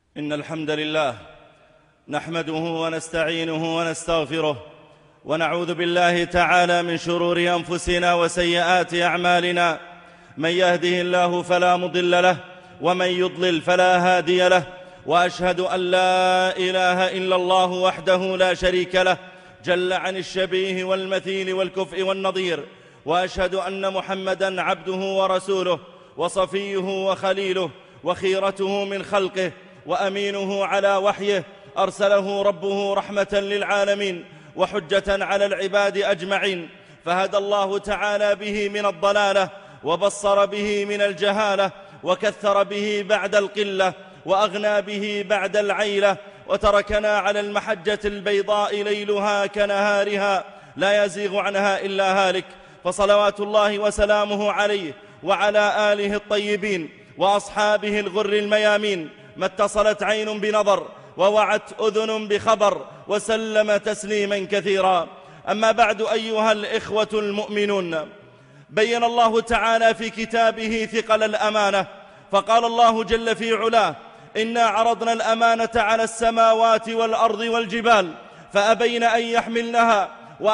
إن الحمد لله نحمده ونستعينه ونستغفره ونعوذ بالله تعالى من شرور أنفسنا وسيئات أعمالنا. من يهده الله فلا مضل له ومن يضلل فلا هادي له، وأشهد أن لا إله إلا الله وحده لا شريك له جل عن الشبيه والمثيل والكفء والنظير، وأشهد أن محمدًا عبده ورسوله وصفيه وخليله وخيرته من خلقه وأمينه على وحيه، أرسله ربه رحمة للعالمين وحجة على العباد أجمعين، فهدى الله تعالى به من الضلالة وبصر به من الجهالة وكثر به بعد القلة وأغنى به بعد العيلة، وتركنا على المحجة البيضاء ليلها كنهارها لا يزيغ عنها إلا هالك، فصلوات الله وسلامه عليه وعلى آله الطيبين وأصحابه الغر الميامين، ما اتصلت عين بنظر ووعت أذن بخبر، وسلم تسليما كثيرا. أما بعد، أيها الإخوة المؤمنون، بين الله تعالى في كتابه ثقل الأمانة، فقال الله جل في علاه: إنا عرضنا الأمانة على السماوات والأرض والجبال فأبين أن يحملنها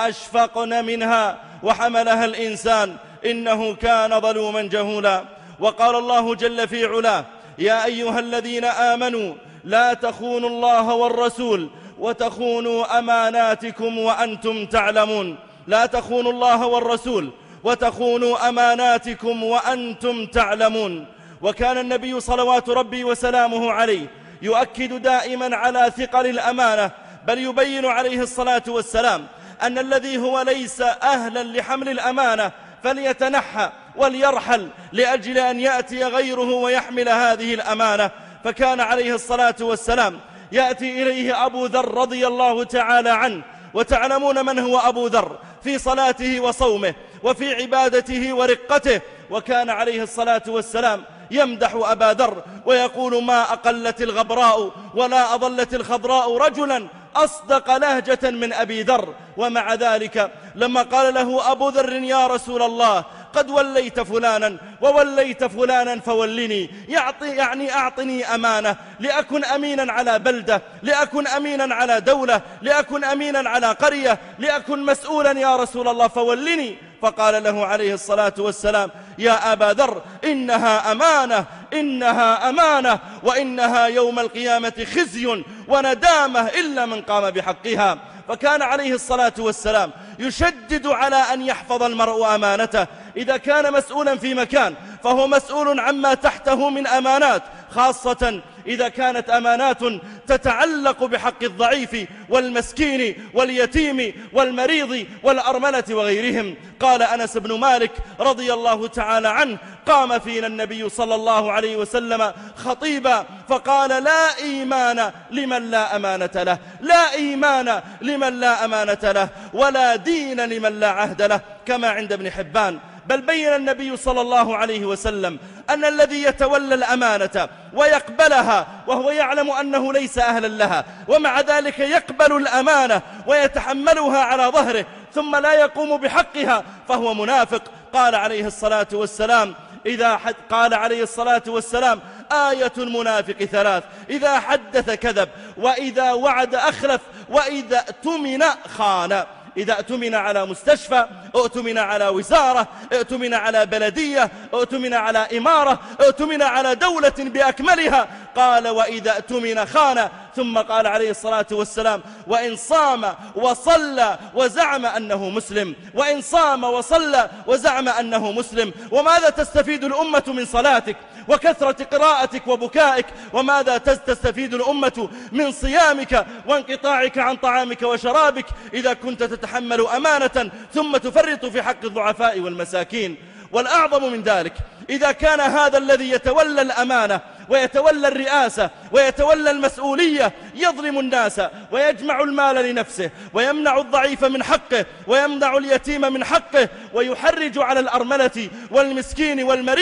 وأشفقن منها وحملها الإنسان إنه كان ظلوما جهولا. وقال الله جل في علاه: يا أيها الذين آمنوا لا تخونوا الله والرسول وتخونوا أماناتكم وأنتم تعلمون. لا تخونوا الله والرسول وتخونوا أماناتكم وأنتم تعلمون. وكان النبي صلوات ربي وسلامه عليه يؤكد دائما على ثقل الأمانة، بل يبين عليه الصلاة والسلام أن الذي هو ليس أهلا لحمل الأمانة فليتنحى وليرحل لأجل أن يأتي غيره ويحمل هذه الأمانة. فكان عليه الصلاة والسلام يأتي إليه أبو ذر رضي الله تعالى عنه، وتعلمون من هو أبو ذر في صلاته وصومه وفي عبادته ورقته، وكان عليه الصلاة والسلام يمدح أبا ذر ويقول: ما أقلت الغبراء ولا أضلت الخضراء رجلا أصدق لهجة من أبي ذر. ومع ذلك لما قال له أبو ذر: يا رسول الله، قد وليت فلانا ووليت فلانا فولني، يعني أعطني أمانة لأكن أمينا على بلدة، لأكن أمينا على دولة، لأكن أمينا على قرية، لأكن مسؤولا يا رسول الله فولني. فقال له عليه الصلاة والسلام: يا أبا ذر، إنها أمانة، إنها أمانة، وإنها يوم القيامة خزي وندامة إلا من قام بحقها. فكان عليه الصلاة والسلام يشدد على أن يحفظ المرء أمانته. إذا كان مسؤولا في مكان فهو مسؤول عما تحته من أمانات، خاصة إذا كانت أمانات تتعلق بحق الضعيف والمسكين واليتيم والمريض والأرملة وغيرهم. قال أنس بن مالك رضي الله تعالى عنه: قام فينا النبي صلى الله عليه وسلم خطيبا فقال: لا إيمان لمن لا أمانة له، لا إيمان لمن لا أمانة له، ولا دين لمن لا عهد له، كما عند ابن حبان. بل بين النبي صلى الله عليه وسلم أن الذي يتولى الأمانة ويقبلها وهو يعلم أنه ليس أهلا لها، ومع ذلك يقبل الأمانة ويتحملها على ظهره ثم لا يقوم بحقها فهو منافق. قال عليه الصلاة والسلام: قال عليه الصلاة والسلام: آية المنافق ثلاث: إذا حدث كذب، وإذا وعد أخلف، وإذا اؤتمن خان. إذا اؤتمن على مستشفى، اؤتمن على وزارة، اؤتمن على بلدية، اؤتمن على إمارة، اؤتمن على دولة بأكملها. قال: وإذا اؤتمن خان. ثم قال عليه الصلاة والسلام: وإن صام وصلى وزعم أنه مسلم، وإن صام وصلى وزعم أنه مسلم. وماذا تستفيد الأمة من صلاتك وكثرة قراءتك وبكائك؟ وماذا تستفيد الأمة من صيامك وانقطاعك عن طعامك وشرابك إذا كنت تتحمل أمانة ثم تفرط في حق الضعفاء والمساكين؟ والأعظم من ذلك، إذا كان هذا الذي يتولى الأمانة ويتولى الرئاسة ويتولى المسؤولية يظلم الناس ويجمع المال لنفسه ويمنع الضعيف من حقه ويمنع اليتيم من حقه ويحرج على الأرملة والمسكين والمريض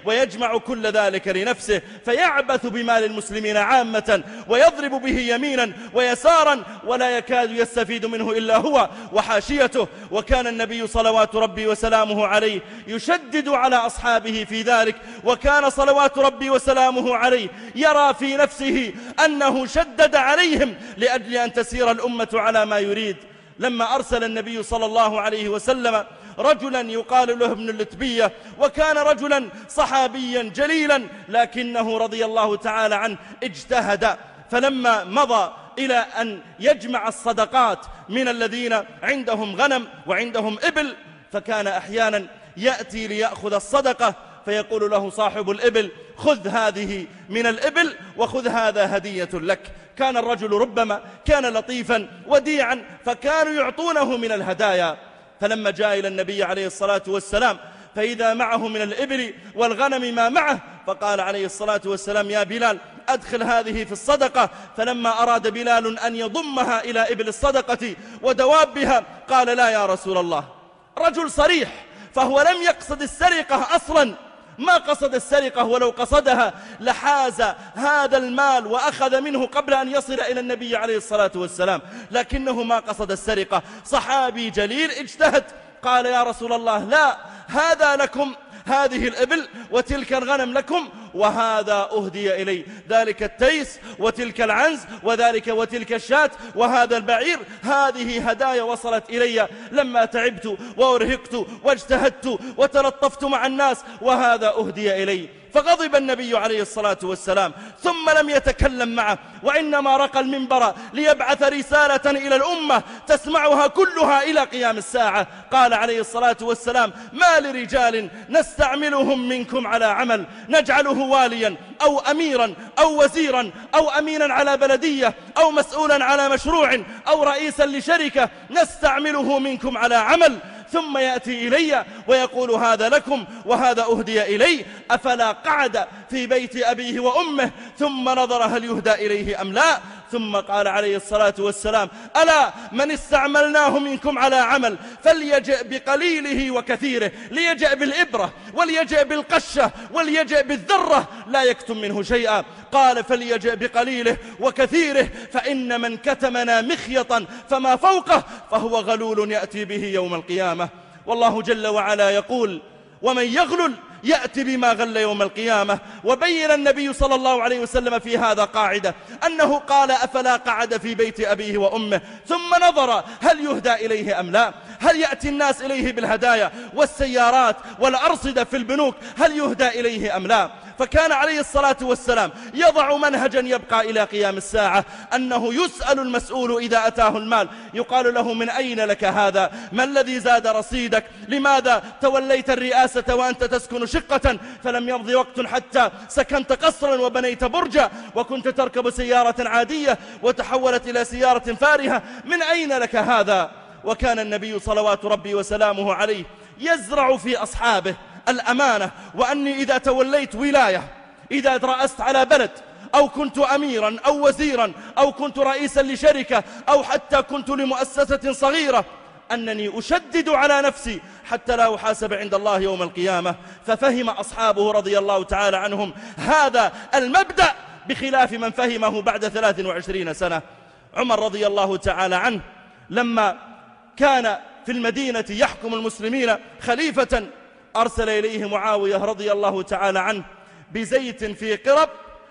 ويجمع كل ذلك لنفسه، فيعبث بمال المسلمين عامة ويضرب به يمينا ويسارا ولا يكاد يستفيد منه إلا هو وحاشيته. وكان النبي صلوات ربي وسلامه عليه يشدد على أصحابه في ذلك، وكان صلوات ربي وسلامه عليه يرى في نفسه أنه شدد عليهم لأجل أن تسير الأمة على ما يريد. لما أرسل النبي صلى الله عليه وسلم رجلا يقال له ابن اللتبية، وكان رجلا صحابيا جليلا، لكنه رضي الله تعالى عنه اجتهد، فلما مضى إلى أن يجمع الصدقات من الذين عندهم غنم وعندهم إبل، فكان أحيانا يأتي ليأخذ الصدقة فيقول له صاحب الإبل: خذ هذه من الإبل وخذ هذا هدية لك. كان الرجل ربما كان لطيفا وديعا، فكانوا يعطونه من الهدايا. فلما جاء إلى النبي عليه الصلاة والسلام فإذا معه من الإبل والغنم ما معه، فقال عليه الصلاة والسلام: يا بلال أدخل هذه في الصدقة. فلما أراد بلال أن يضمها إلى إبل الصدقة ودوابها قال: لا يا رسول الله. رجل صريح، فهو لم يقصد السرقة أصلا، ما قصد السرقة، ولو قصدها لحاز هذا المال وأخذ منه قبل أن يصل إلى النبي عليه الصلاة والسلام، لكنه ما قصد السرقة. صحابي جليل اجتهد، قال: يا رسول الله لا، هذا لكم، هذه الإبل وتلك الغنم لكم، وهذا أهدي إلي، ذلك التيس وتلك العنز وذلك وتلك الشاة وهذا البعير، هذه هدايا وصلت إلي لما تعبت وأرهقت واجتهدت وتلطفت مع الناس، وهذا أهدي إلي. فغضب النبي عليه الصلاة والسلام ثم لم يتكلم معه، وإنما رقى المنبر ليبعث رسالة إلى الأمة تسمعها كلها إلى قيام الساعة. قال عليه الصلاة والسلام: ما لرجال نستعملهم منكم على عمل نجعله واليا أو أميرا أو وزيرا أو أمينا على بلدية أو مسؤولا على مشروع أو رئيسا لشركة نستعمله منكم على عمل، ثم يأتي إلي ويقول: هذا لكم وهذا أهدي إلي، أفلا قعد في بيت أبيه وأمه ثم نظر هل يهدى إليه أم لا؟ ثم قال عليه الصلاة والسلام: ألا من استعملناه منكم على عمل فليجئ بقليله وكثيره، ليجئ بالإبرة وليجئ بالقشة وليجئ بالذرة لا يكتم منه شيئا. قال: فليجئ بقليله وكثيره، فإن من كتمنا مخيطا فما فوقه فهو غلول يأتي به يوم القيامة. والله جل وعلا يقول: ومن يغلل يأتي بما غل يوم القيامة. وبين النبي صلى الله عليه وسلم في هذا قاعدة، أنه قال: أفلا قعد في بيت أبيه وأمه ثم نظر هل يهدى إليه أم لا، هل يأتي الناس إليه بالهدايا والسيارات والأرصدة في البنوك، هل يهدى إليه أم لا؟ فكان عليه الصلاة والسلام يضع منهجا يبقى إلى قيام الساعة، أنه يسأل المسؤول إذا أتاه المال، يقال له: من أين لك هذا؟ ما الذي زاد رصيدك؟ لماذا توليت الرئاسة وأنت تسكن شقة فلم يمضي وقت حتى سكنت قصرا وبنيت برجا، وكنت تركب سيارة عادية وتحولت إلى سيارة فارهة، من أين لك هذا؟ وكان النبي صلوات ربي وسلامه عليه يزرع في أصحابه الأمانة، وأني إذا توليت ولاية، إذا رأست على بلد، أو كنت أميرا أو وزيرا أو كنت رئيسا لشركة أو حتى كنت لمؤسسة صغيرة، أنني أشدد على نفسي حتى لا أحاسب عند الله يوم القيامة. ففهم أصحابه رضي الله تعالى عنهم هذا المبدأ بخلاف من فهمه بعد 23 سنة. عمر رضي الله تعالى عنه لما كان في المدينة يحكم المسلمين خليفة، أرسل إليه معاوية رضي الله تعالى عنه بزيت في قرب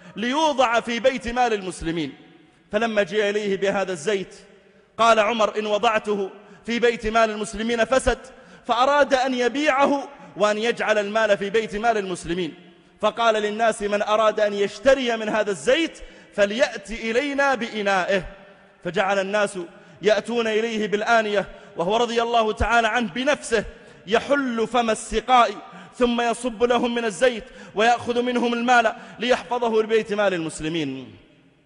ليوضع في بيت مال المسلمين. فلما جاء إليه بهذا الزيت قال عمر: إن وضعته في بيت مال المسلمين فسد، فأراد أن يبيعه وأن يجعل المال في بيت مال المسلمين. فقال للناس: من أراد أن يشتري من هذا الزيت فليأتي إلينا بإنائه. فجعل الناس يأتون إليه بالآنية، وهو رضي الله تعالى عنه بنفسه يحل فم السقاء ثم يصب لهم من الزيت ويأخذ منهم المال ليحفظه لبيت مال المسلمين.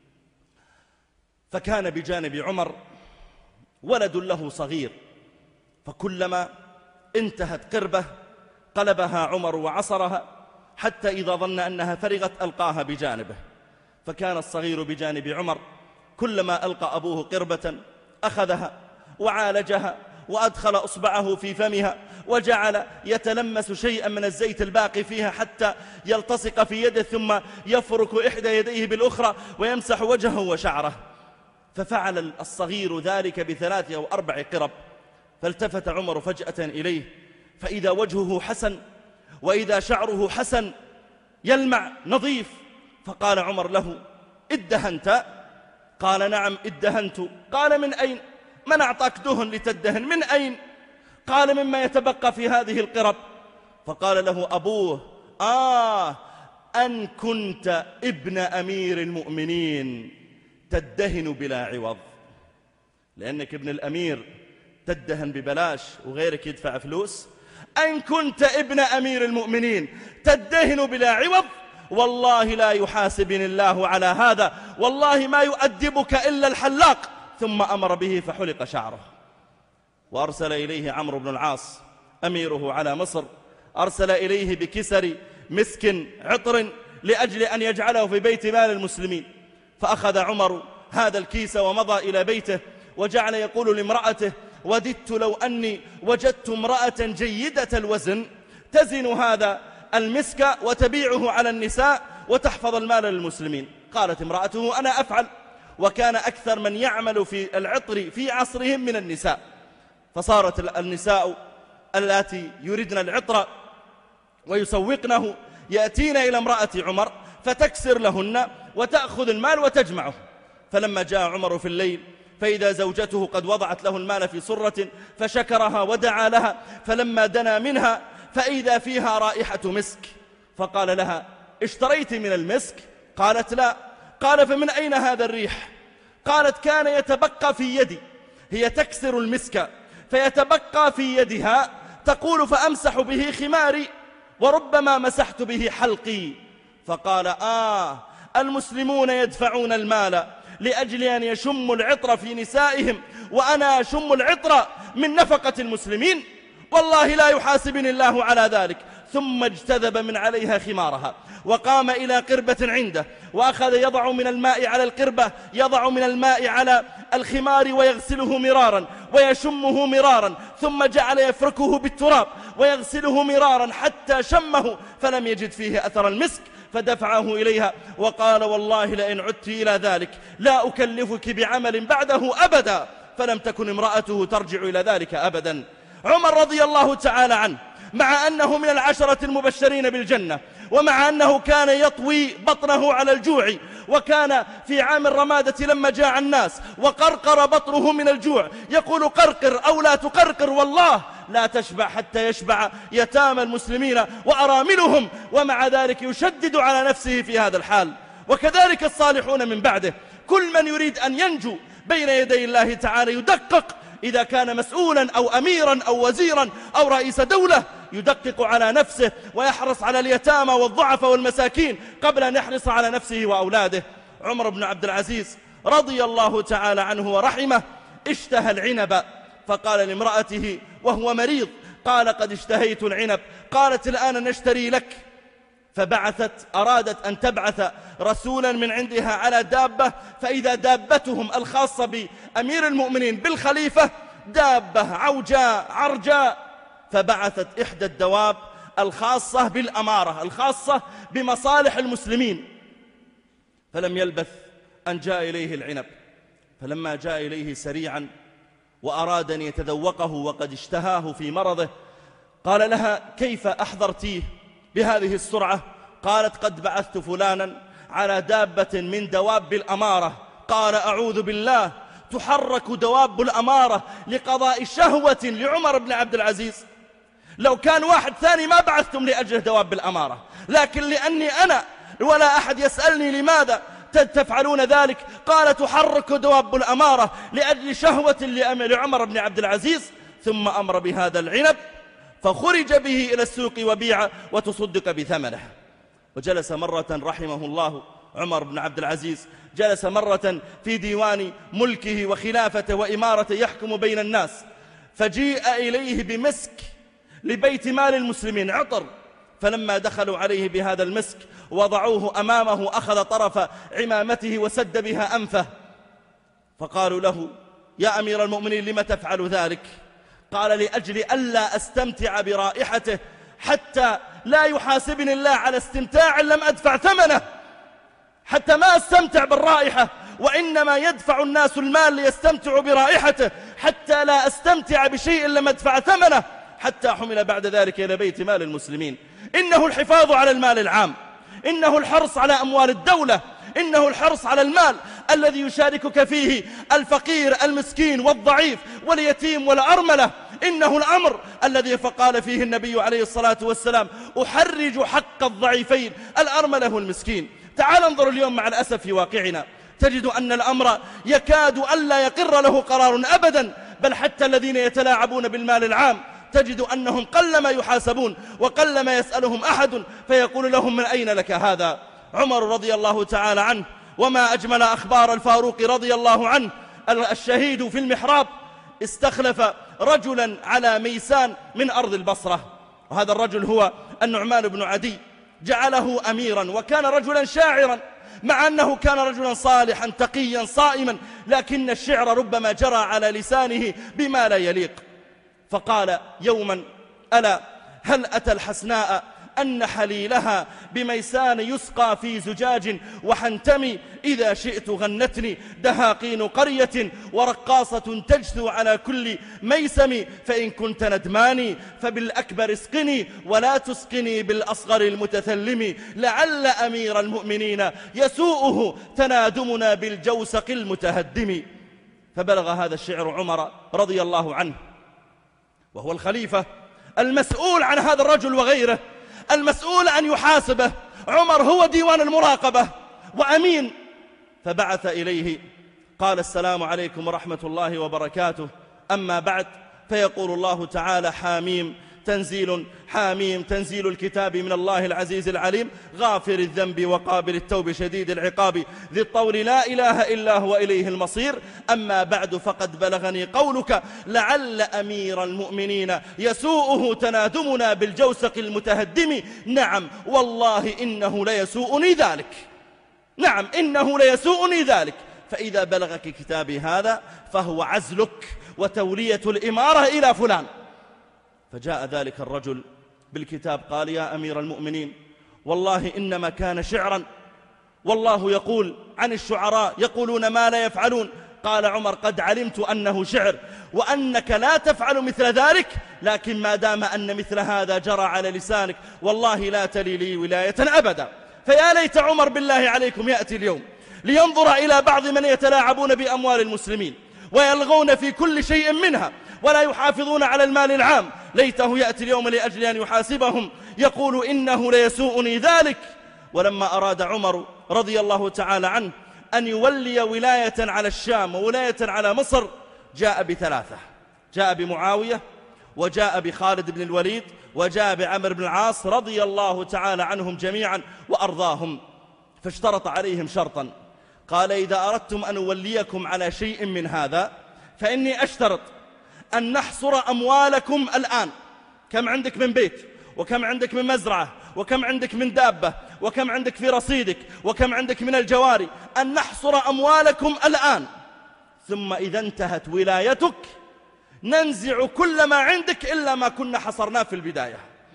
فكان بجانب عمر ولد له صغير، فكلما انتهت قربة قلبها عمر وعصرها، حتى إذا ظن أنها فرغت ألقاها بجانبه. فكان الصغير بجانب عمر، كلما ألقى أبوه قربة أخذها وعالجها وأدخل أصبعه في فمها وجعل يتلمس شيئا من الزيت الباقي فيها حتى يلتصق في يده، ثم يفرك إحدى يديه بالأخرى ويمسح وجهه وشعره. ففعل الصغير ذلك ب3 أو 4 قرب. فالتفت عمر فجأة إليه فإذا وجهه حسن وإذا شعره حسن يلمع نظيف. فقال عمر له: ادهنت؟ قال: نعم ادهنت. قال: من أين؟ من أعطاك دهن لتدهن؟ من أين؟ قال: مما يتبقى في هذه القرب. فقال له أبوه: أن كنت ابن أمير المؤمنين تدهن بلا عوض، لأنك ابن الأمير تدهن ببلاش وغيرك يدفع فلوس. أن كنت ابن أمير المؤمنين تدهن بلا عوض، والله لا يحاسبني الله على هذا، والله ما يؤدبك إلا الحلاق. ثم أمر به فحلق شعره. وأرسل إليه عمرو بن العاص أميره على مصر، أرسل إليه بكسر مسك عطر لأجل أن يجعله في بيت مال المسلمين. فأخذ عمر هذا الكيس ومضى إلى بيته وجعل يقول لامرأته: وددت لو أني وجدت امرأة جيدة الوزن تزن هذا المسك وتبيعه على النساء وتحفظ المال للمسلمين. قالت امرأته: أنا أفعل. وكان أكثر من يعمل في العطر في عصرهم من النساء. فصارت النساء التي يردن العطر ويسوقنه يأتين إلى امرأة عمر فتكسر لهن وتأخذ المال وتجمعه. فلما جاء عمر في الليل فإذا زوجته قد وضعت له المال في صرة فشكرها ودعا لها، فلما دنا منها فإذا فيها رائحة مسك. فقال لها: اشتريت من المسك؟ قالت: لا. قال: فمن أين هذا الريح؟ قالت: كان يتبقى في يدي، هي تكسر المسك فيتبقى في يدها، تقول: فأمسح به خماري وربما مسحت به حلقي. فقال: المسلمون يدفعون المال لأجل أن يشموا العطر في نسائهم، وأنا أشم العطر من نفقة المسلمين؟ والله لا يحاسبني الله على ذلك. ثم اجتذب من عليها خمارها وقام إلى قربة عنده وأخذ يضع من الماء على القربة، يضع من الماء على الخمار ويغسله مرارا ويشمه مرارا، ثم جعل يفركه بالتراب ويغسله مرارا حتى شمه فلم يجد فيه أثر المسك. فدفعه إليها وقال: والله لئن عدت إلى ذلك لا أكلفك بعمل بعده أبدا. فلم تكن امرأته ترجع إلى ذلك أبدا. عمر رضي الله تعالى عنه مع أنه من العشرة المبشرين بالجنة، ومع أنه كان يطوي بطنه على الجوع، وكان في عام الرمادة لما جاع الناس وقرقر بطنه من الجوع يقول: قرقر أو لا تقرقر، والله لا تشبع حتى يشبع يتامى المسلمين وأراملهم. ومع ذلك يشدد على نفسه في هذا الحال. وكذلك الصالحون من بعده، كل من يريد أن ينجو بين يدي الله تعالى يدقق، إذا كان مسؤولا أو أميرا أو وزيرا أو رئيس دولة يدقق على نفسه ويحرص على اليتامى والضعفاء والمساكين قبل أن يحرص على نفسه وأولاده. عمر بن عبد العزيز رضي الله تعالى عنه ورحمه اشتهى العنب، فقال لامرأته وهو مريض، قال: قد اشتهيت العنب. قالت: الآن نشتري لك. فبعثت، أرادت أن تبعث رسولا من عندها على دابة، فإذا دابتهم الخاصة بأمير المؤمنين بالخليفة دابة عوجاء عرجاء، فبعثت إحدى الدواب الخاصة بالأمارة، الخاصة بمصالح المسلمين. فلم يلبث أن جاء إليه العنب. فلما جاء إليه سريعا وأراد أن يتذوقه وقد اشتهاه في مرضه، قال لها: كيف أحضرتيه بهذه السرعة؟ قالت: قد بعثت فلانا على دابة من دواب الأمارة. قال: أعوذ بالله، تحرك دواب الأمارة لقضاء شهوة لعمر بن عبد العزيز؟ لو كان واحد ثاني ما بعثتم لأجل دواب الأمارة، لكن لأني أنا ولا أحد يسألني لماذا تفعلون ذلك. قال: تحرك دواب الأمارة لأجل شهوة لعمر بن عبد العزيز. ثم أمر بهذا العنب فخرج به إلى السوق وبيع وتصدق بثمنه. وجلس مرة رحمه الله عمر بن عبد العزيز، جلس مرة في ديوان ملكه وخلافته وإمارته يحكم بين الناس، فجيء إليه بمسك لبيت مال المسلمين عطر. فلما دخلوا عليه بهذا المسك وضعوه أمامه أخذ طرف عمامته وسد بها أنفه. فقالوا له: يا أمير المؤمنين لم تفعل ذلك؟ قال لأجل ألا أستمتع برائحته حتى لا يحاسبني الله على استمتاع لم أدفع ثمنه، حتى ما أستمتع بالرائحة، وإنما يدفع الناس المال ليستمتعوا برائحته، حتى لا أستمتع بشيء لم أدفع ثمنه، حتى حمل بعد ذلك إلى بيت مال المسلمين. إنه الحفاظ على المال العام، إنه الحرص على أموال الدولة، إنه الحرص على المال الذي يشاركك فيه الفقير المسكين والضعيف واليتيم والأرملة. إنه الأمر الذي فقال فيه النبي عليه الصلاة والسلام: أحرج حق الضعيفين الأرملة والمسكين. تعال انظر اليوم مع الأسف في واقعنا، تجد أن الأمر يكاد ألا يقر له قرار أبدا، بل حتى الذين يتلاعبون بالمال العام تجد أنهم قلما يحاسبون وقلما يسألهم أحد فيقول لهم: من أين لك هذا؟ عمر رضي الله تعالى عنه، وما أجمل أخبار الفاروق رضي الله عنه، الشهيد في المحراب، استخلف رجلا على ميسان من أرض البصرة، وهذا الرجل هو النعمان بن عدي، جعله أميرا، وكان رجلا شاعرا، مع أنه كان رجلا صالحا تقيا صائما، لكن الشعر ربما جرى على لسانه بما لا يليق. فقال يوما: ألا هل أتى الحسناء أن حليلها بميسان يسقى في زجاج وحنتمي، إذا شئت غنتني دهاقين قرية ورقاصة تجثو على كل ميسم، فإن كنت ندماني فبالأكبر اسقني ولا تسقني بالأصغر المتثلم، لعل أمير المؤمنين يسوءه تنادمنا بالجوسق المتهدم. فبلغ هذا الشعر عمر رضي الله عنه، وهو الخليفة المسؤول عن هذا الرجل وغيره، المسؤول أن يحاسبه. عمر هو ديوان المراقبة وأمين. فبعث إليه قال: السلام عليكم ورحمة الله وبركاته، أما بعد، فيقول الله تعالى: حاميم تنزيل الكتاب من الله العزيز العليم، غافر الذنب وقابل التوب شديد العقاب، ذي الطول لا إله إلا هو إليه المصير، أما بعد، فقد بلغني قولك: لعل أمير المؤمنين يسوءه تنادمنا بالجوسق المتهدم. نعم والله إنه ليسوءني ذلك، نعم إنه ليسوءني ذلك، فإذا بلغك كتابي هذا فهو عزلك وتولية الإمارة إلى فلان. فجاء ذلك الرجل بالكتاب قال: يا أمير المؤمنين، والله إنما كان شعرا، والله يقول عن الشعراء يقولون ما لا يفعلون. قال عمر: قد علمت أنه شعر وأنك لا تفعل مثل ذلك، لكن ما دام أن مثل هذا جرى على لسانك والله لا تلي لي ولاية أبدا. فيا ليت عمر بالله عليكم يأتي اليوم لينظر إلى بعض من يتلاعبون بأموال المسلمين ويلغون في كل شيء منها ولا يحافظون على المال العام، ليته يأتي اليوم لأجل أن يحاسبهم، يقول: إنه ليسوءني ذلك. ولما أراد عمر رضي الله تعالى عنه أن يولي ولاية على الشام وولاية على مصر، جاء بثلاثة: جاء بمعاوية، وجاء بخالد بن الوليد، وجاء بعمر بن العاص رضي الله تعالى عنهم جميعا وأرضاهم. فاشترط عليهم شرطا، قال: إذا أردتم أن أوليكم على شيء من هذا فإني أشترط أن نحصر أموالكم الآن، كم عندك من بيت، وكم عندك من مزرعة، وكم عندك من دابة، وكم عندك في رصيدك، وكم عندك من الجواري، أن نحصر أموالكم الآن، ثم إذا انتهت ولايتك ننزع كل ما عندك إلا ما كنا حصرناه في البداية.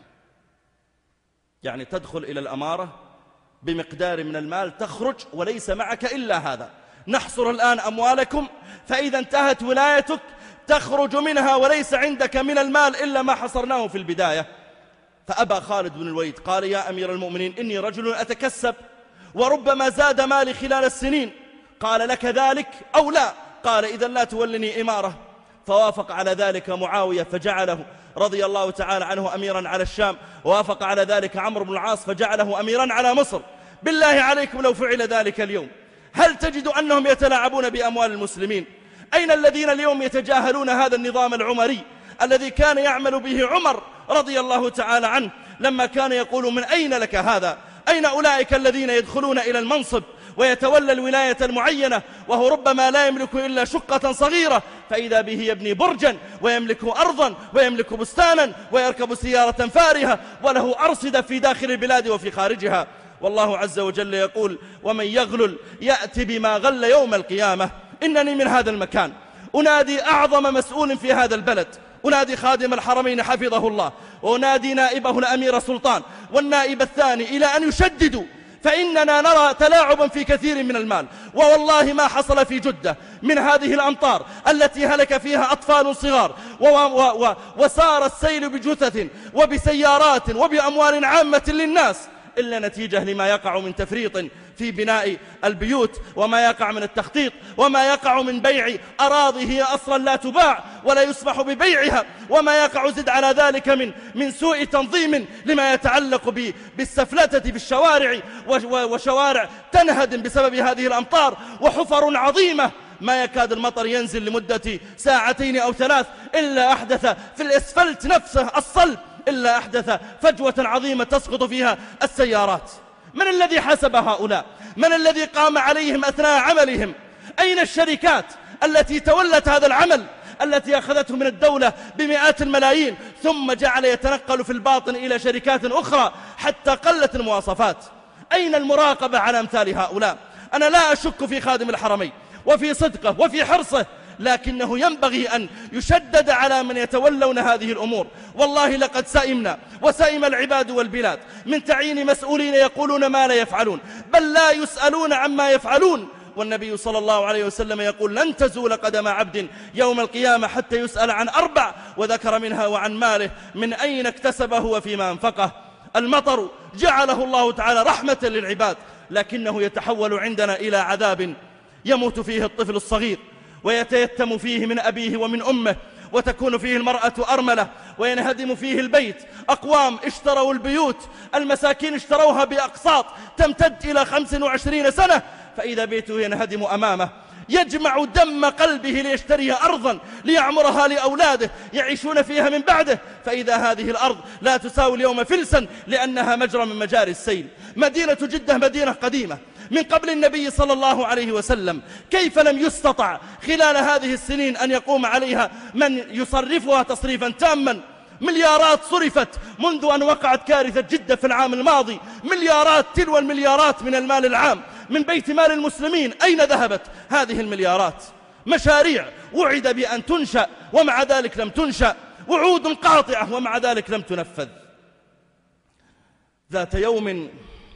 يعني تدخل إلى الأمارة بمقدار من المال تخرج وليس معك إلا هذا. نحصر الآن أموالكم، فإذا انتهت ولايتك تخرج منها وليس عندك من المال إلا ما حصرناه في البداية. فأبى خالد بن الوليد، قال: يا أمير المؤمنين، إني رجل أتكسب وربما زاد مالي خلال السنين. قال: لك ذلك أو لا؟ قال: إذا لا تولني إمارة. فوافق على ذلك معاوية فجعله رضي الله تعالى عنه أميرا على الشام، ووافق على ذلك عمرو بن العاص فجعله أميرا على مصر. بالله عليكم لو فعل ذلك اليوم هل تجد أنهم يتلاعبون بأموال المسلمين؟ أين الذين اليوم يتجاهلون هذا النظام العمري الذي كان يعمل به عمر رضي الله تعالى عنه، لما كان يقول: من أين لك هذا؟ أين أولئك الذين يدخلون إلى المنصب ويتولى الولاية المعينة وهو ربما لا يملك إلا شقة صغيرة، فإذا به يبني برجا ويملك أرضا ويملك بستانا ويركب سيارة فارهة وله أرصدة في داخل البلاد وفي خارجها. والله عز وجل يقول: ومن يغلل يأتي بما غل يوم القيامة. إنني من هذا المكان أنادي أعظم مسؤول في هذا البلد، أنادي خادم الحرمين حفظه الله، وأنادي نائبه الأمير سلطان والنائب الثاني إلى أن يشددوا، فإننا نرى تلاعبا في كثير من المال. ووالله ما حصل في جدة من هذه الأمطار التي هلك فيها أطفال صغار وسار السيل بجثث وبسيارات وبأموال عامة للناس إلا نتيجة لما يقع من تفريط في بناء البيوت، وما يقع من التخطيط، وما يقع من بيع أراضي هي أصلا لا تباع ولا يسمح ببيعها، وما يقع زد على ذلك من سوء تنظيم لما يتعلق بالسفلتة في الشوارع، وشوارع تنهدم بسبب هذه الأمطار، وحفر عظيمة ما يكاد المطر ينزل لمدة ساعتين أو 3 إلا أحدث في الإسفلت نفسه الصلب، إلا أحدث فجوة عظيمة تسقط فيها السيارات. من الذي حسب هؤلاء؟ من الذي قام عليهم أثناء عملهم؟ أين الشركات التي تولت هذا العمل، التي أخذته من الدولة بمئات الملايين ثم جعل يتنقل في الباطن إلى شركات أخرى حتى قلت المواصفات؟ أين المراقبة على أمثال هؤلاء؟ أنا لا أشك في خادم الحرمين وفي صدقه وفي حرصه، لكنه ينبغي أن يشدد على من يتولون هذه الأمور. والله لقد سئمنا وسئم العباد والبلاد من تعيين مسؤولين يقولون ما لا يفعلون، بل لا يسألون عما يفعلون. والنبي صلى الله عليه وسلم يقول: لن تزول قدم عبد يوم القيامة حتى يسأل عن 4، وذكر منها وعن ماله من أين اكتسبه وفيما أنفقه. المطر جعله الله تعالى رحمة للعباد، لكنه يتحول عندنا إلى عذاب يموت فيه الطفل الصغير، ويتيتم فيه من أبيه ومن أمه، وتكون فيه المرأة أرملة، وينهدم فيه البيت. أقوام اشتروا البيوت، المساكين اشتروها بأقساط تمتد إلى 25 سنة، فإذا بيته ينهدم أمامه، يجمع دم قلبه ليشتري أرضا ليعمرها لأولاده يعيشون فيها من بعده، فإذا هذه الأرض لا تساوي اليوم فلسا لأنها مجرى من مجاري السيل. مدينة جدة مدينة قديمة من قبل النبي صلى الله عليه وسلم، كيف لم يستطع خلال هذه السنين أن يقوم عليها من يصرفها تصريفا تاما؟ مليارات صرفت منذ أن وقعت كارثة جدة في العام الماضي، مليارات تلو المليارات من المال العام من بيت مال المسلمين. أين ذهبت هذه المليارات؟ مشاريع وعد بأن تنشأ ومع ذلك لم تنشأ، وعود قاطعة ومع ذلك لم تنفذ. ذات يوم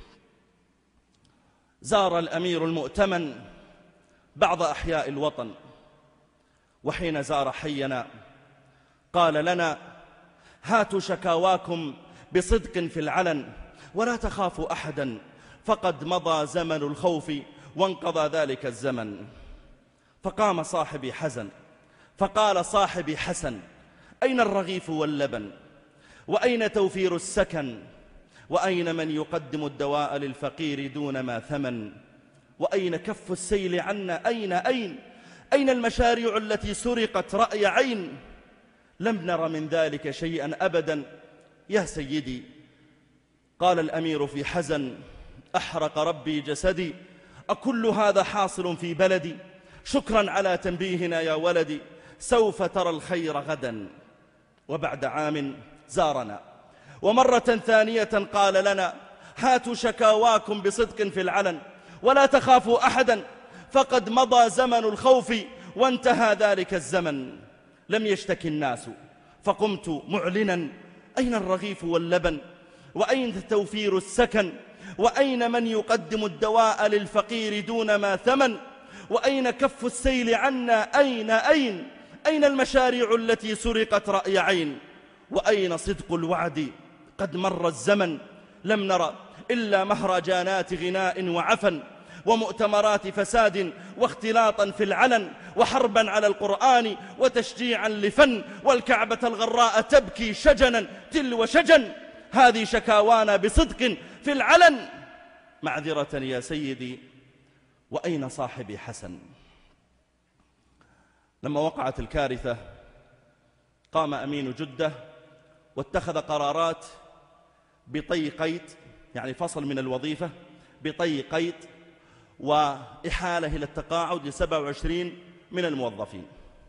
زار الأمير المؤتمن بعض أحياء الوطن، وحين زار حينا قال لنا: هاتوا شكاواكم بصدق في العلن ولا تخافوا أحدا، فقد مضى زمن الخوف وانقضى ذلك الزمن. فقام صاحبي حزن فقال صاحبي حسن: أين الرغيف واللبن؟ وأين توفير السكن؟ وأين من يقدم الدواء للفقير دون ما ثمن؟ وأين كف السيل عنا؟ أين المشاريع التي سرقت رأي عين؟ لم نر من ذلك شيئا أبدا يا سيدي. قال الأمير في حزن: أحرق ربي جسدي، أكل هذا حاصل في بلدي؟ شكرا على تنبيهنا يا ولدي، سوف ترى الخير غدا. وبعد عام زارنا، ومرة ثانية قال لنا: هاتوا شكاواكم بصدق في العلن ولا تخافوا أحدا، فقد مضى زمن الخوف وانتهى ذلك الزمن. لم يشتكي الناس، فقمت معلنا: أين الرغيف واللبن؟ وأين توفير السكن؟ وأين من يقدم الدواء للفقير دون ما ثمن؟ وأين كف السيل عنا؟ أين المشاريع التي سرقت رأي عين؟ وأين صدق الوعد؟ قد مر الزمن، لم نرى إلا مهرجانات غناء وعفن، ومؤتمرات فساد واختلاطا في العلن، وحربا على القرآن وتشجيعا لفن، والكعبة الغراء تبكي شجنا تلو شجن. هذه شكاوانا بصدق في العلن. معذرة يا سيدي، وأين صاحبي حسن؟ لما وقعت الكارثة قام أمين جدة واتخذ قرارات بطي قيد، يعني فصل من الوظيفة بطي قيد وإحالة إلى التقاعد ل27 من الموظفين.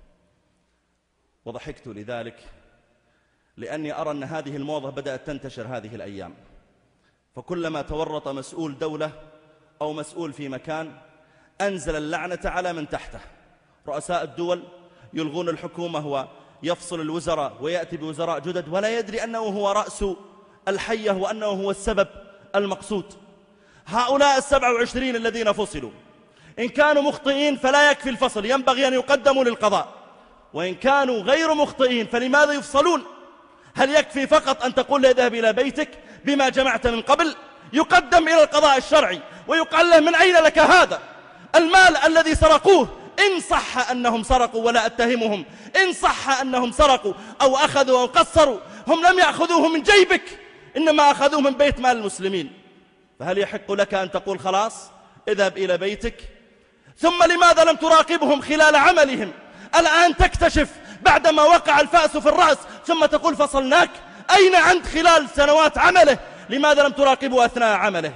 وضحكت لذلك لأني أرى أن هذه الموضة بدأت تنتشر هذه الأيام، فكلما تورط مسؤول دولة أو مسؤول في مكان أنزل اللعنة على من تحته. رؤساء الدول يلغون الحكومة يفصل الوزراء ويأتي بوزراء جدد ولا يدري أنه هو رأس الحية وأنه هو السبب المقصود. هؤلاء 27 الذين فصلوا إن كانوا مخطئين فلا يكفي الفصل، ينبغي أن يقدموا للقضاء، وإن كانوا غير مخطئين فلماذا يفصلون؟ هل يكفي فقط أن تقول له اذهب إلى بيتك بما جمعت من قبل؟ يقدم إلى القضاء الشرعي ويقال له من أين لك هذا المال الذي سرقوه؟ إن صح أنهم سرقوا ولا أتهمهم، إن صح أنهم سرقوا أو أخذوا أو قصروا، هم لم يأخذوه من جيبك، إنما أخذوه من بيت مال المسلمين. فهل يحق لك أن تقول خلاص اذهب إلى بيتك؟ ثم لماذا لم تراقبهم خلال عملهم؟ الآن تكتشف بعدما وقع الفأس في الرأس ثم تقول فصلناك. أين أنت خلال سنوات عمله؟ لماذا لم تراقبه أثناء عمله؟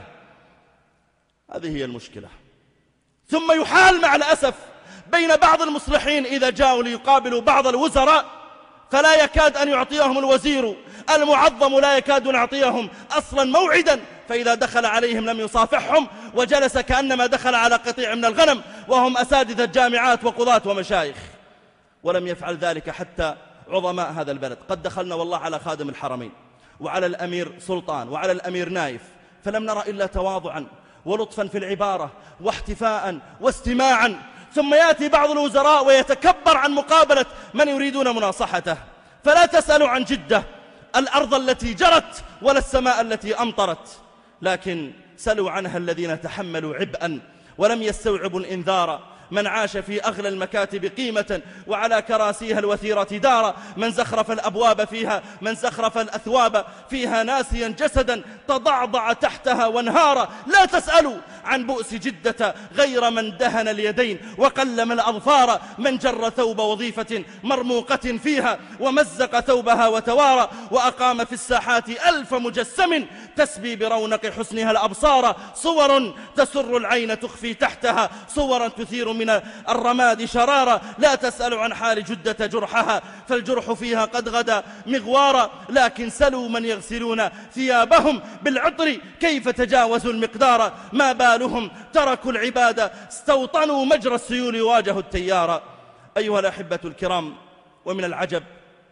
هذه هي المشكلة. ثم يحال مع الأسف بين بعض المصلحين إذا جاءوا ليقابلوا بعض الوزراء فلا يكاد أن يعطيهم الوزير المعظم، لا يكاد أن يعطيهم أصلا موعدا، فإذا دخل عليهم لم يصافحهم وجلس كأنما دخل على قطيع من الغنم وهم أساتذة جامعات وقضاة ومشايخ. ولم يفعل ذلك حتى عظماء هذا البلد. قد دخلنا والله على خادم الحرمين وعلى الأمير سلطان وعلى الأمير نايف فلم نرى إلا تواضعا ولطفا في العبارة واحتفاء واستماعا، ثم يأتي بعض الوزراء ويتكبر عن مقابلة من يريدون مناصحته. فلا تسألوا عن جدة الأرض التي جرت ولا السماء التي أمطرت، لكن سلوا عنها الذين تحملوا عبئا ولم يستوعبوا الإنذار. من عاش في أغلى المكاتب قيمة وعلى كراسيها الوثيرة دارا، من زخرف الأبواب فيها، من زخرف الأثواب فيها ناسيا جسدا تضعضع تحتها وانهارا. لا تسألوا عن بؤس جدة غير من دهن اليدين وقلم الأظفار، من جر ثوب وظيفة مرموقة فيها ومزق ثوبها وتوارى، وأقام في الساحات 1000 مجسم تسبي برونق حسنها الأبصار. صور تسر العين تخفي تحتها صورا تثير من الرماد شرارا. لا تسأل عن حال جدة جرحها فالجرح فيها قد غدا مغوارا، لكن سلوا من يغسلون ثيابهم بالعطر كيف تجاوزوا المقدار. ما بالهم تركوا العبادة استوطنوا مجرى السيول واجهوا التيار. أيها الأحبة الكرام، ومن العجب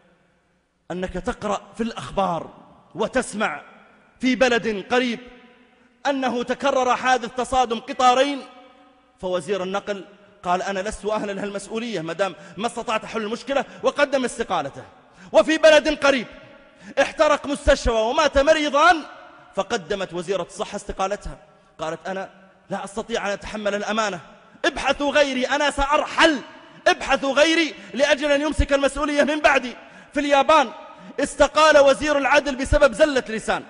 أنك تقرأ في الأخبار وتسمع في بلد قريب أنه تكرر حادث تصادم قطارين، فوزير النقل قال أنا لست أهلا لها المسؤولية مدام ما استطعت حل المشكلة وقدم استقالته. وفي بلد قريب احترق مستشفى ومات مريضان فقدمت وزيرة الصحة استقالتها، قالت أنا لا أستطيع أن أتحمل الأمانة، ابحثوا غيري أنا سأرحل، ابحثوا غيري لأجل أن يمسك المسؤولية من بعدي. في اليابان استقال وزير العدل بسبب زلة لسان،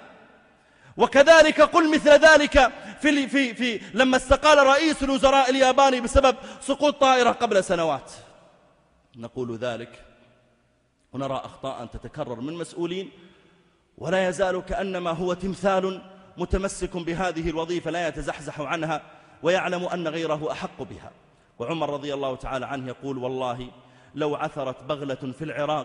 وكذلك قل مثل ذلك لما استقال رئيس الوزراء الياباني بسبب سقوط طائرة قبل سنوات. نقول ذلك ونرى أخطاء تتكرر من مسؤولين ولا يزال كأنما هو تمثال متمسك بهذه الوظيفة لا يتزحزح عنها ويعلم أن غيره أحق بها. وعمر رضي الله تعالى عنه يقول والله لو عثرت بغلة في العراق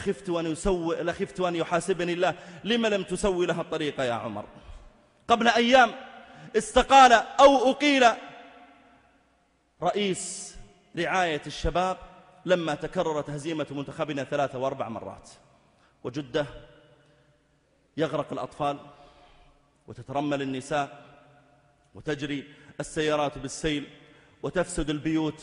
لخفت أن يحاسبني الله لما لم تسوي لها الطريقة يا عمر. قبل أيام استقال أو أقيل رئيس رعاية الشباب لما تكررت هزيمة منتخبنا 3 و4 مرات، وجدة يغرق الأطفال وتترمل النساء وتجري السيارات بالسيل وتفسد البيوت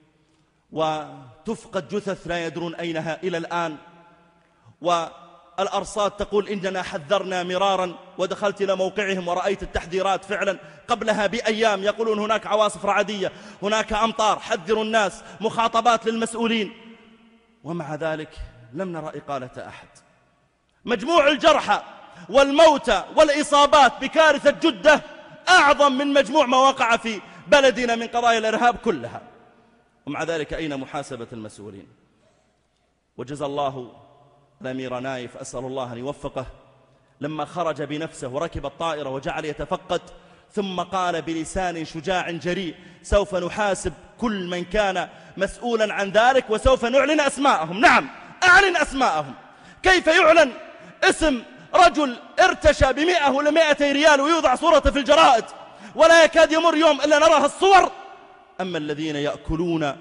وتفقد جثث لا يدرون أينها إلى الآن. والأرصاد تقول إننا حذرنا مرارا، ودخلت إلى موقعهم ورأيت التحذيرات فعلا قبلها بأيام يقولون هناك عواصف رعدية، هناك أمطار، حذروا الناس، مخاطبات للمسؤولين، ومع ذلك لم نرى إقالة أحد. مجموع الجرحى والموتى والإصابات بكارثة جدة أعظم من مجموع ما وقع في بلدنا من قضايا الإرهاب كلها، ومع ذلك أين محاسبة المسؤولين؟ وجزى الله الأمير نايف أسأل الله أن يوفقه لما خرج بنفسه وركب الطائرة وجعل يتفقد ثم قال بلسان شجاع جريء سوف نحاسب كل من كان مسؤولا عن ذلك وسوف نعلن أسماءهم. نعم أعلن أسماءهم. كيف يعلن اسم رجل ارتشى ب100 ولا 200 ريال ويوضع صورته في الجرائد ولا يكاد يمر يوم إلا نراها الصور؟ أما الذين يأكلون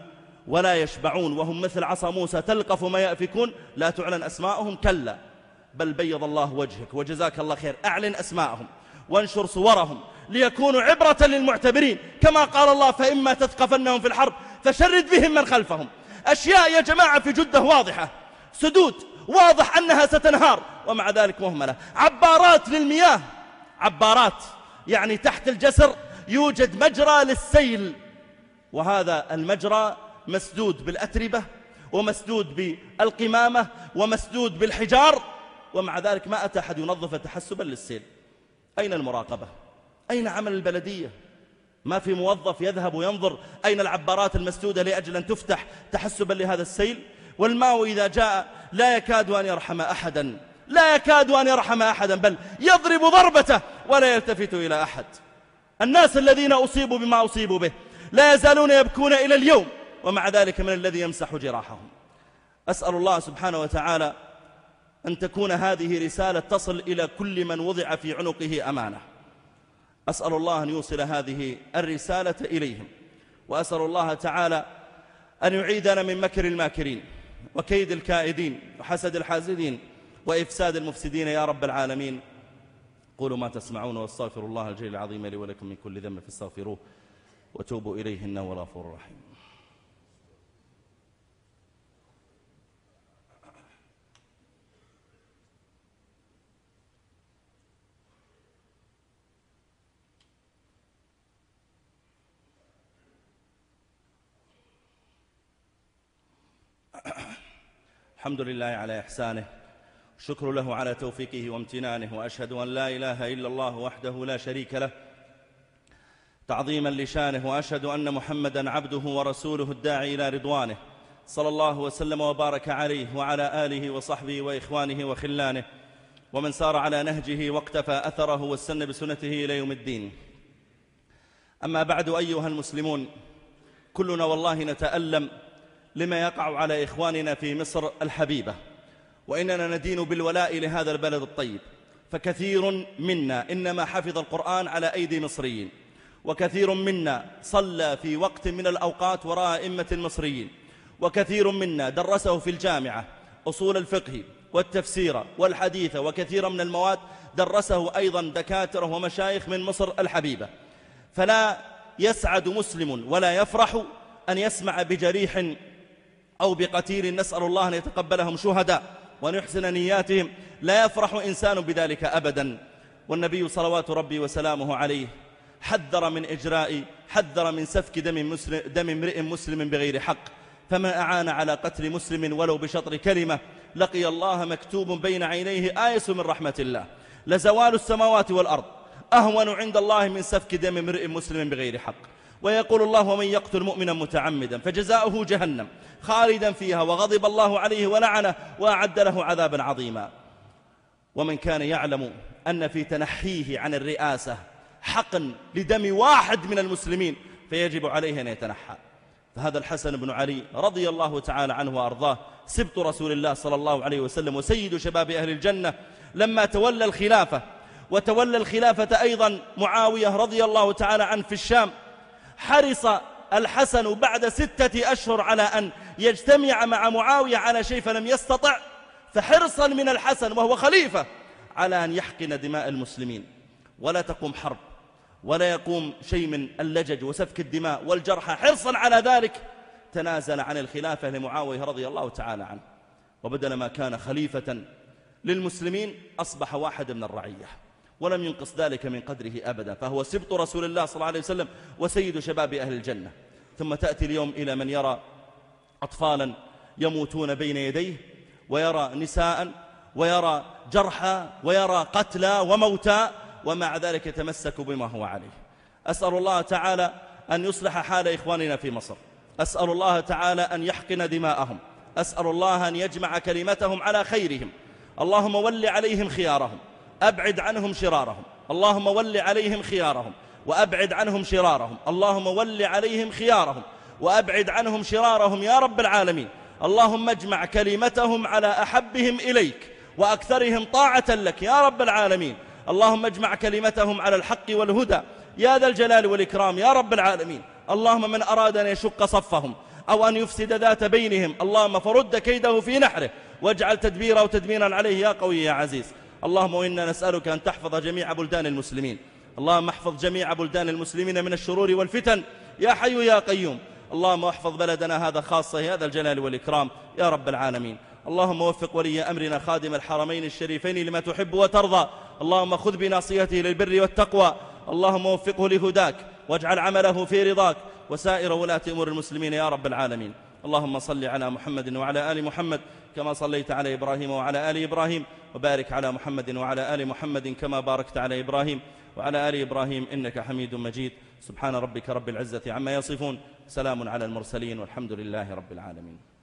ولا يشبعون وهم مثل عصا موسى تلقف ما يأفكون، لا تعلن أسماءهم، كلا بل بيض الله وجهك وجزاك الله خير، أعلن أسماءهم وانشر صورهم ليكونوا عبرة للمعتبرين، كما قال الله فإما تثقفنهم في الحرب فشرد بهم من خلفهم. أشياء يا جماعة في جدة واضحة، سدود واضح أنها ستنهار ومع ذلك مهملة، عبارات للمياه، عبارات يعني تحت الجسر يوجد مجرى للسيل، وهذا المجرى مسدود بالأتربة ومسدود بالقمامة ومسدود بالحجار، ومع ذلك ما أتى أحد ينظف تحسبا للسيل. أين المراقبة؟ أين عمل البلدية؟ ما في موظف يذهب وينظر أين العبارات المسدودة لأجل أن تفتح تحسبا لهذا السيل؟ والماء إذا جاء لا يكاد أن يرحم أحدا، لا يكاد أن يرحم أحدا، بل يضرب ضربته ولا يلتفت إلى أحد. الناس الذين أصيبوا بما أصيبوا به لا يزالون يبكون إلى اليوم، ومع ذلك من الذي يمسح جراحهم. أسأل الله سبحانه وتعالى أن تكون هذه رسالة تصل إلى كل من وضع في عنقه أمانة. أسأل الله أن يوصل هذه الرسالة إليهم، وأسأل الله تعالى أن يعيدنا من مكر الماكرين وكيد الكائدين وحسد الحاسدين وإفساد المفسدين يا رب العالمين. قولوا ما تسمعون واستغفر الله الجليل العظيم لي ولكم من كل ذنب فاستغفروه وتوبوا إليه إنه هو الغفور الرحيم. الحمد لله على إحسانه، شكر له على توفيقه وامتنانه، وأشهد أن لا إله إلا الله وحده لا شريك له تعظيما لشانه، وأشهد أن محمدا عبده ورسوله الداعي إلى رضوانه، صلى الله وسلم وبارك عليه وعلى آله وصحبه وإخوانه وخلانه ومن سار على نهجه واقتفى أثره واستنى بسنته إلى يوم الدين. أما بعد أيها المسلمون، كلنا والله نتألم لما يقع على إخواننا في مصر الحبيبة، وإننا ندين بالولاء لهذا البلد الطيب، فكثير منا إنما حفظ القرآن على أيدي مصريين، وكثير منا صلى في وقت من الأوقات وراء أئمة المصريين، وكثير منا درسه في الجامعة أصول الفقه والتفسير والحديث، وكثير من المواد درسه أيضا دكاترة ومشايخ من مصر الحبيبة. فلا يسعد مسلم ولا يفرح أن يسمع بجريح أو بقتيل، نسأل الله أن يتقبلهم شهداء وأن يحسن نياتهم، لا يفرح إنسان بذلك أبدا. والنبي صلوات ربي وسلامه عليه حذر من سفك دم امرئ مسلم بغير حق، فمن أعان على قتل مسلم ولو بشطر كلمة لقي الله مكتوب بين عينيه آيس من رحمة الله، لزوال السماوات والأرض أهون عند الله من سفك دم امرئ مسلم بغير حق. ويقول الله ومن يقتل مؤمنا متعمدا فجزاؤه جهنم خالدا فيها وغضب الله عليه ولعنه وأعد له عذابا عظيما. ومن كان يعلم أن في تنحيه عن الرئاسة حقا لدم واحد من المسلمين فيجب عليه أن يتنحى. فهذا الحسن بن علي رضي الله تعالى عنه وأرضاه سبط رسول الله صلى الله عليه وسلم وسيد شباب أهل الجنة، لما تولى الخلافة وتولى الخلافة أيضا معاوية رضي الله تعالى عنه في الشام، حرص الحسن بعد 6 أشهر على أن يجتمع مع معاوية على شيء فلم يستطع، فحرصا من الحسن وهو خليفة على أن يحقن دماء المسلمين، ولا تقوم حرب ولا يقوم شيء من اللجج وسفك الدماء والجرحى، حرصا على ذلك تنازل عن الخلافة لمعاوية رضي الله تعالى عنه، وبدل ما كان خليفة للمسلمين أصبح واحد من الرعية، ولم ينقص ذلك من قدره أبدا، فهو سبط رسول الله صلى الله عليه وسلم وسيد شباب أهل الجنة. ثم تأتي اليوم إلى من يرى أطفالا يموتون بين يديه، ويرى نساء، ويرى جرحى، ويرى قتلى وموتى، ومع ذلك يتمسك بما هو عليه. أسأل الله تعالى أن يصلح حال إخواننا في مصر، أسأل الله تعالى أن يحقن دماءهم، أسأل الله أن يجمع كلمتهم على خيرهم. اللهم ول عليهم خيارهم، أبعد عنهم شرارهم، اللهم ول عليهم خيارهم وأبعد عنهم شرارهم، اللهم ول عليهم خيارهم وأبعد عنهم شرارهم يا رب العالمين. اللهم اجمع كلمتهم على أحبهم إليك وأكثرهم طاعة لك يا رب العالمين. اللهم اجمع كلمتهم على الحق والهدى يا ذا الجلال والإكرام يا رب العالمين. اللهم من أراد أن يشق صفهم أو أن يفسد ذات بينهم، اللهم فرد كيده في نحره واجعل تدبيره تدميرا عليه يا قوي يا عزيز. اللهم إنا نسألك أن تحفظ جميع بلدان المسلمين، اللهم احفظ جميع بلدان المسلمين من الشرور والفتن يا حي يا قيوم. اللهم احفظ بلدنا هذا خاصة يا ذا الجلال والإكرام يا رب العالمين. اللهم وفق ولي أمرنا خادم الحرمين الشريفين لما تحب وترضى، اللهم خذ بناصيته للبر والتقوى، اللهم وفقه لهداك واجعل عمله في رضاك، وسائر ولاة أمور المسلمين يا رب العالمين. اللهم صل على محمد وعلى آل محمد كما صليت على إبراهيم وعلى آل إبراهيم، وبارك على محمد وعلى آل محمد كما باركت على إبراهيم وعلى آل إبراهيم إنك حميد مجيد. سبحان ربك رب العزة عما يصفون، سلام على المرسلين والحمد لله رب العالمين.